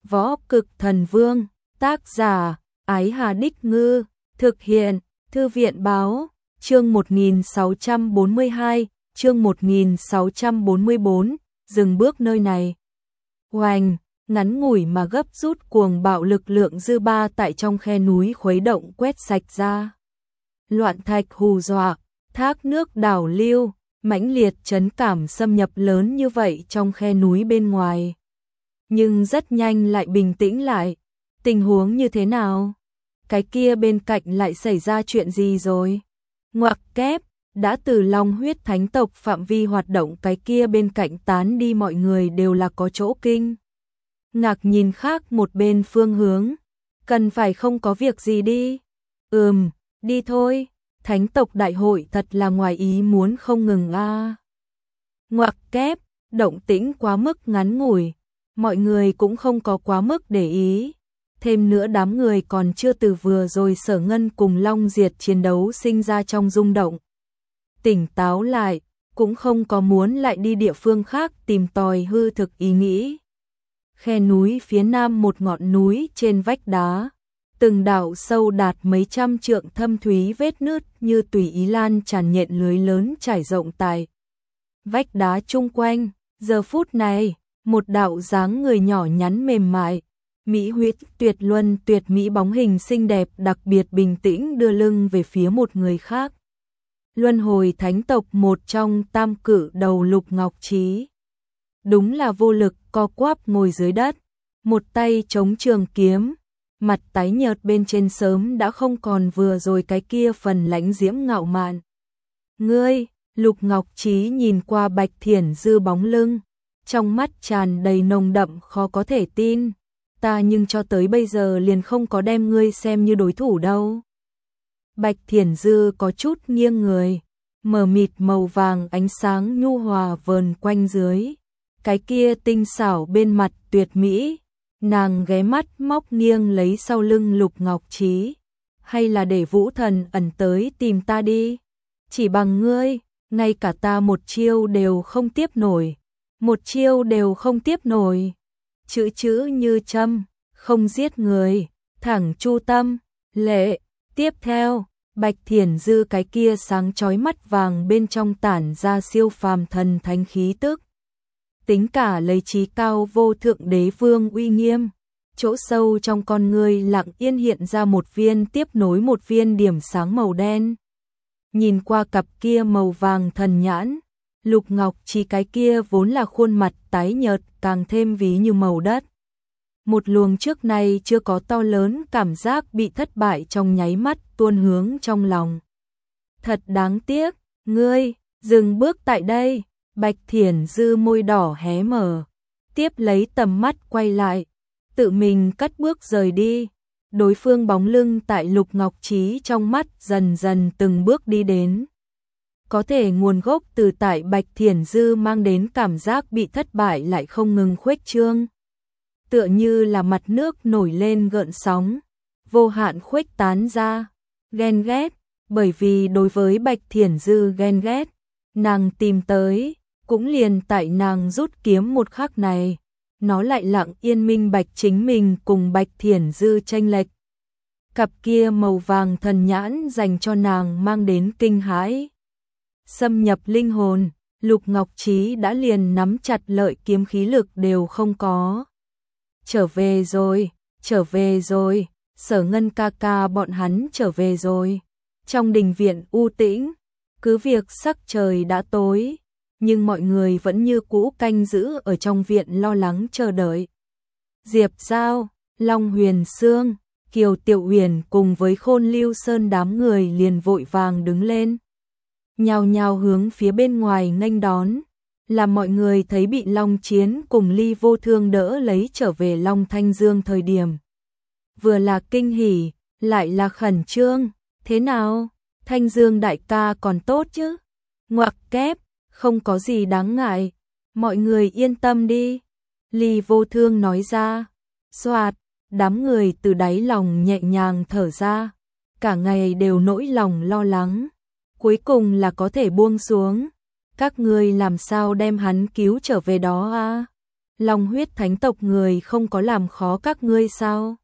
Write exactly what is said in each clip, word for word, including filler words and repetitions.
Võ Cực Thần Vương, tác giả, Ái Hà Đích Ngư, thực hiện, Thư viện Báo, chương một nghìn sáu trăm bốn mươi hai, chương một nghìn sáu trăm bốn mươi bốn, dừng bước nơi này. Oanh, ngắn ngủi mà gấp rút cuồng bạo lực lượng dư ba tại trong khe núi khuấy động quét sạch ra. Loạn thạch hù dọa, thác nước đảo lưu, mãnh liệt chấn cảm xâm nhập lớn như vậy trong khe núi bên ngoài. Nhưng rất nhanh lại bình tĩnh lại. Tình huống như thế nào? Cái kia bên cạnh lại xảy ra chuyện gì rồi? Ngoặc kép, đã từ Long huyết thánh tộc phạm vi hoạt động cái kia bên cạnh tán đi, mọi người đều là có chỗ kinh. Ngạc nhìn khác một bên phương hướng. Cần phải không có việc gì đi. Ừm, đi thôi. Thánh tộc đại hội thật là ngoài ý muốn không ngừng a. À. Ngoặc kép, động tĩnh quá mức ngắn ngủi. Mọi người cũng không có quá mức để ý. Thêm nữa đám người còn chưa từ vừa rồi Sở Ngân cùng Long Diệt chiến đấu sinh ra trong rung động. Tỉnh táo lại, cũng không có muốn lại đi địa phương khác tìm tòi hư thực ý nghĩ. Khe núi phía nam một ngọn núi trên vách đá. Từng đạo sâu đạt mấy trăm trượng thâm thúy vết nứt như tùy ý lan tràn nhện lưới lớn trải rộng tại vách đá chung quanh. Giờ phút này, một đạo dáng người nhỏ nhắn mềm mại, mỹ huyết tuyệt luân tuyệt mỹ bóng hình xinh đẹp đặc biệt bình tĩnh đưa lưng về phía một người khác. Luân hồi thánh tộc một trong tam cử đầu Lục Ngọc Trí. Đúng là vô lực co quắp ngồi dưới đất, một tay chống trường kiếm, mặt tái nhợt bên trên sớm đã không còn vừa rồi cái kia phần lãnh diễm ngạo mạn. Ngươi, Lục Ngọc Trí nhìn qua Bạch Thiển Dư bóng lưng, trong mắt tràn đầy nồng đậm khó có thể tin. Ta nhưng cho tới bây giờ liền không có đem ngươi xem như đối thủ đâu. Bạch Thiển Dư có chút nghiêng người, mờ mịt màu vàng ánh sáng nhu hòa vờn quanh dưới. Cái kia tinh xảo bên mặt tuyệt mỹ, nàng ghé mắt móc nghiêng lấy sau lưng Lục Ngọc Trí. Hay là để Vũ Thần ẩn tới tìm ta đi. Chỉ bằng ngươi, ngay cả ta một chiêu đều không tiếp nổi. Một chiêu đều không tiếp nổi. Chữ chữ như châm, không giết người, thẳng chu tâm, lệ. Tiếp theo, Bạch Thiển Dư cái kia sáng chói mắt vàng bên trong tản ra siêu phàm thần thánh khí tức. Tính cả lấy trí cao vô thượng đế vương uy nghiêm, chỗ sâu trong con người lặng yên hiện ra một viên tiếp nối một viên điểm sáng màu đen. Nhìn qua cặp kia màu vàng thần nhãn, Lục Ngọc Trí cái kia vốn là khuôn mặt tái nhợt càng thêm ví như màu đất. Một luồng trước này chưa có to lớn cảm giác bị thất bại trong nháy mắt tuôn hướng trong lòng. Thật đáng tiếc, ngươi, dừng bước tại đây. Bạch Thiển Dư môi đỏ hé mở, tiếp lấy tầm mắt quay lại, tự mình cất bước rời đi. Đối phương bóng lưng tại Lục Ngọc Trí trong mắt dần dần từng bước đi đến. Có thể nguồn gốc từ tại Bạch Thiển Dư mang đến cảm giác bị thất bại lại không ngừng khuếch trương. Tựa như là mặt nước nổi lên gợn sóng, vô hạn khuếch tán ra, ghen ghét, bởi vì đối với Bạch Thiển Dư ghen ghét, nàng tìm tới, cũng liền tại nàng rút kiếm một khắc này, nó lại lặng yên minh bạch chính mình cùng Bạch Thiển Dư tranh lệch. Cặp kia màu vàng thần nhãn dành cho nàng mang đến kinh hãi. Xâm nhập linh hồn, Lục Ngọc Trí đã liền nắm chặt lợi kiếm khí lực đều không có. Trở về rồi, trở về rồi, Sở Ngân ca ca bọn hắn trở về rồi. Trong đình viện u tĩnh, cứ việc sắc trời đã tối, nhưng mọi người vẫn như cũ canh giữ ở trong viện lo lắng chờ đợi. Diệp Giao, Long Huyền Sương, Kiều Tiểu Huyền cùng với Khôn Lưu Sơn đám người liền vội vàng đứng lên, nhào nhào hướng phía bên ngoài nghênh đón, làm mọi người thấy bị Long Chiến cùng Ly Vô Thương đỡ lấy trở về Long Thanh Dương thời điểm. Vừa là kinh hỉ, lại là khẩn trương, thế nào, Thanh Dương đại ca còn tốt chứ? Ngoặc kép, không có gì đáng ngại, mọi người yên tâm đi. Ly Vô Thương nói ra, xoạt, đám người từ đáy lòng nhẹ nhàng thở ra, cả ngày đều nỗi lòng lo lắng. Cuối cùng là có thể buông xuống. Các ngươi làm sao đem hắn cứu trở về đó a? Long huyết thánh tộc người không có làm khó các ngươi sao?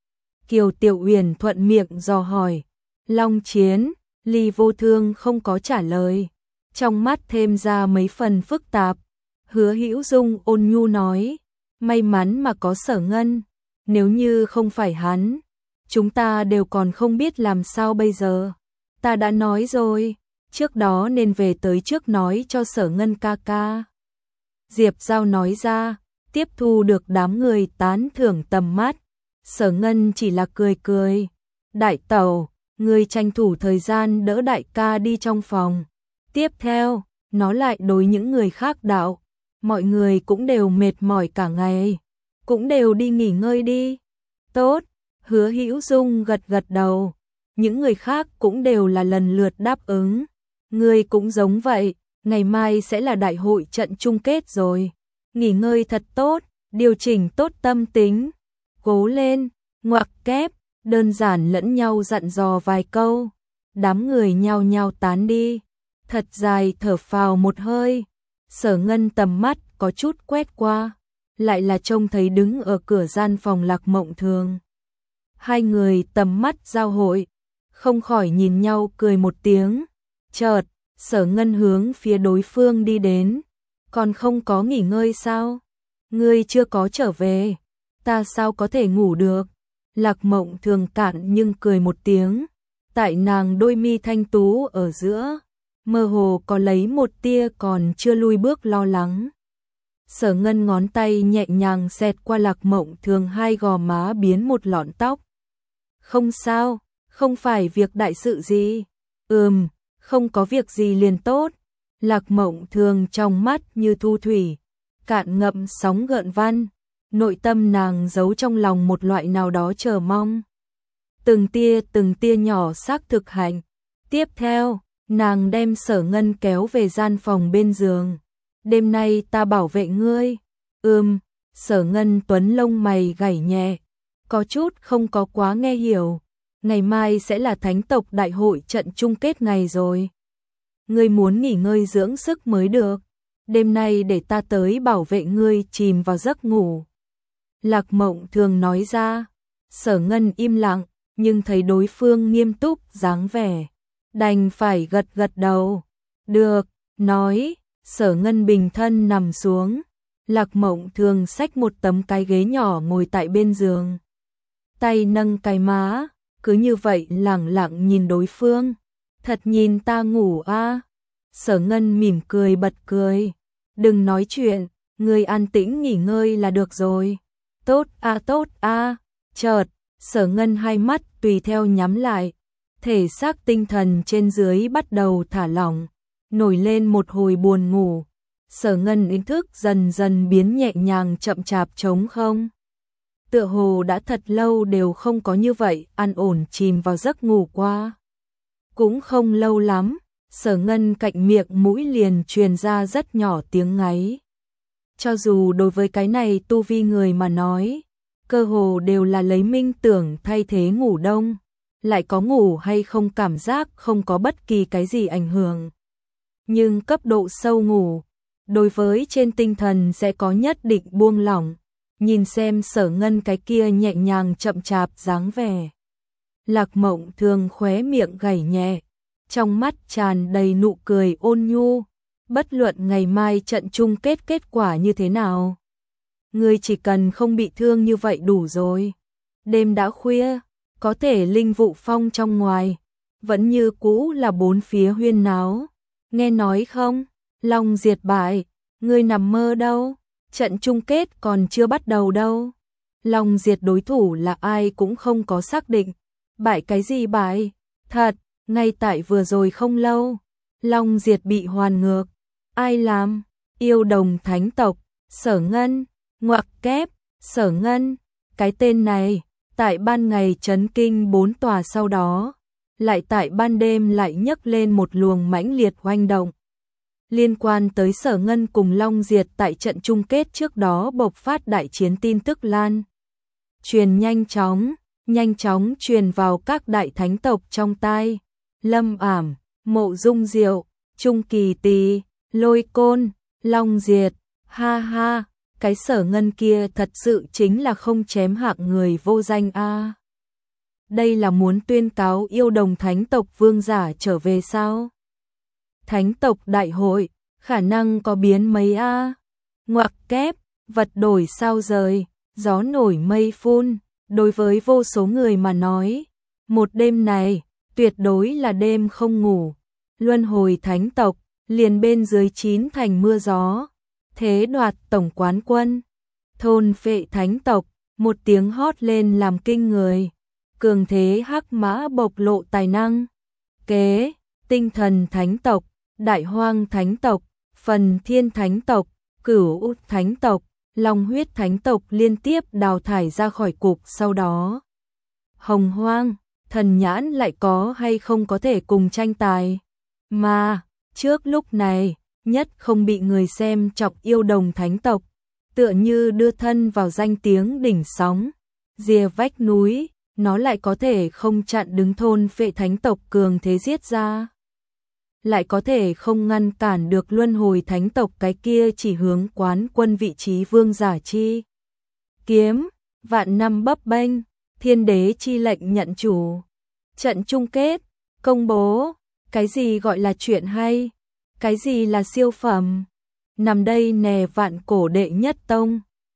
Kiều Tiểu Uyển thuận miệng dò hỏi. Long chiến, Ly Vô Thương không có trả lời. Trong mắt thêm ra mấy phần phức tạp. Hứa Hữu Dung ôn nhu nói. May mắn mà có Sở Ngân. Nếu như không phải hắn, chúng ta đều còn không biết làm sao bây giờ. Ta đã nói rồi, trước đó nên về tới trước nói cho Sở Ngân ca ca. Diệp Giao nói ra, tiếp thu được đám người tán thưởng tầm mắt. Sở Ngân chỉ là cười cười. Đại tẩu, người tranh thủ thời gian đỡ đại ca đi trong phòng. Tiếp theo, nó lại đối những người khác đạo. Mọi người cũng đều mệt mỏi cả ngày. Cũng đều đi nghỉ ngơi đi. Tốt, Hứa Hữu Dung gật gật đầu. Những người khác cũng đều là lần lượt đáp ứng. Người cũng giống vậy, ngày mai sẽ là đại hội trận chung kết rồi. Nghỉ ngơi thật tốt, điều chỉnh tốt tâm tính. Cố lên, ngoặc kép, đơn giản lẫn nhau dặn dò vài câu. Đám người nhao nhao tán đi. Thật dài thở phào một hơi. Sở Ngân tầm mắt có chút quét qua. Lại là trông thấy đứng ở cửa gian phòng Lạc Mộng Thường. Hai người tầm mắt giao hội. Không khỏi nhìn nhau cười một tiếng. Chợt, Sở Ngân hướng phía đối phương đi đến. Còn không có nghỉ ngơi sao? Ngươi chưa có trở về. Ta sao có thể ngủ được? Lạc Mộng Thường cạn nhưng cười một tiếng. Tại nàng đôi mi thanh tú ở giữa, mơ hồ có lấy một tia còn chưa lui bước lo lắng. Sở Ngân ngón tay nhẹ nhàng xẹt qua Lạc Mộng Thường hai gò má biến một lọn tóc. Không sao, không phải việc đại sự gì. Ừm, không có việc gì liền tốt. Lạc Mộng Thường trong mắt như thu thủy, cạn ngậm sóng gợn văn. Nội tâm nàng giấu trong lòng một loại nào đó chờ mong. Từng tia từng tia nhỏ xác thực hành. Tiếp theo, nàng đem Sở Ngân kéo về gian phòng bên giường. Đêm nay ta bảo vệ ngươi. Ừm, Sở Ngân tuấn lông mày gảy nhẹ. Có chút không có quá nghe hiểu. Ngày mai sẽ là thánh tộc đại hội trận chung kết ngày rồi. Ngươi muốn nghỉ ngơi dưỡng sức mới được. Đêm nay để ta tới bảo vệ ngươi chìm vào giấc ngủ. Lạc Mộng Thường nói ra. Sở Ngân im lặng, nhưng thấy đối phương nghiêm túc dáng vẻ. Đành phải gật gật đầu. Được, nói. Sở Ngân bình thân nằm xuống. Lạc Mộng Thường xách một tấm cái ghế nhỏ ngồi tại bên giường. Tay nâng cái má, cứ như vậy lẳng lặng nhìn đối phương. Thật nhìn ta ngủ a? À? Sở Ngân mỉm cười bật cười. Đừng nói chuyện, ngươi an tĩnh nghỉ ngơi là được rồi. Tốt a à, tốt a. À. Chợt, Sở Ngân hai mắt tùy theo nhắm lại. Thể xác tinh thần trên dưới bắt đầu thả lỏng. Nổi lên một hồi buồn ngủ. Sở Ngân ý thức dần dần biến nhẹ nhàng chậm chạp trống không. Tựa hồ đã thật lâu đều không có như vậy an ổn chìm vào giấc ngủ qua. Cũng không lâu lắm, Sở Ngân cạnh miệng mũi liền truyền ra rất nhỏ tiếng ngáy. Cho dù đối với cái này tu vi người mà nói, cơ hồ đều là lấy minh tưởng thay thế ngủ đông, lại có ngủ hay không cảm giác không có bất kỳ cái gì ảnh hưởng. Nhưng cấp độ sâu ngủ, đối với trên tinh thần sẽ có nhất định buông lỏng. Nhìn xem Sở Ngân cái kia nhẹ nhàng chậm chạp dáng vẻ. Lạc Mộng Thường khóe miệng gảy nhẹ, trong mắt tràn đầy nụ cười ôn nhu. Bất luận ngày mai trận chung kết kết quả như thế nào, ngươi chỉ cần không bị thương như vậy đủ rồi. Đêm đã khuya, có thể linh vụ phong trong ngoài, vẫn như cũ là bốn phía huyên náo. Nghe nói không, Long diệt bại, ngươi nằm mơ đâu, trận chung kết còn chưa bắt đầu đâu. Long diệt đối thủ là ai cũng không có xác định. Bại cái gì bại? Thật, ngay tại vừa rồi không lâu, Long diệt bị hoàn ngược. Ai làm? Yêu Đồng thánh tộc, Sở Ngân, ngoặc kép, Sở Ngân. Cái tên này, tại ban ngày chấn kinh bốn tòa sau đó, lại tại ban đêm lại nhấc lên một luồng mãnh liệt hoành động. Liên quan tới Sở Ngân cùng Long diệt tại trận chung kết trước đó bộc phát đại chiến tin tức lan truyền nhanh chóng, nhanh chóng truyền vào các đại thánh tộc trong tai. Lâm Ảm, Mộ Dung Diệu, Trung Kỳ Tỳ, Lôi Côn, Long diệt, ha ha, cái Sở Ngân kia thật sự chính là không chém hạng người vô danh a. À. Đây là muốn tuyên cáo yêu đồng thánh tộc vương giả trở về sao? Thánh tộc đại hội, khả năng có biến mấy a. À. Ngoặc kép, vật đổi sao rời, gió nổi mây phun, đối với vô số người mà nói, một đêm này tuyệt đối là đêm không ngủ. Luân hồi thánh tộc, liền bên dưới chín thành mưa gió, thế đoạt tổng quán quân. Thôn phệ thánh tộc, một tiếng hót lên làm kinh người. Cường thế hắc mã bộc lộ tài năng. Kế, tinh thần thánh tộc, đại hoang thánh tộc, phần thiên thánh tộc, cửu út thánh tộc, long huyết thánh tộc liên tiếp đào thải ra khỏi cục. Sau đó, hồng hoang, thần nhãn lại có hay không có thể cùng tranh tài. Mà, trước lúc này, nhất không bị người xem chọc yêu đồng thánh tộc, tựa như đưa thân vào danh tiếng đỉnh sóng, rìa vách núi, nó lại có thể không chặn đứng thôn phệ thánh tộc cường thế giết ra. Lại có thể không ngăn cản được luân hồi thánh tộc cái kia chỉ hướng quán quân vị trí vương giả chi. Kiếm, vạn năm bấp bênh, thiên đế chi lệnh nhận chủ. Trận chung kết, công bố, cái gì gọi là chuyện hay, cái gì là siêu phẩm. Nằm đây nè vạn cổ đệ nhất tông.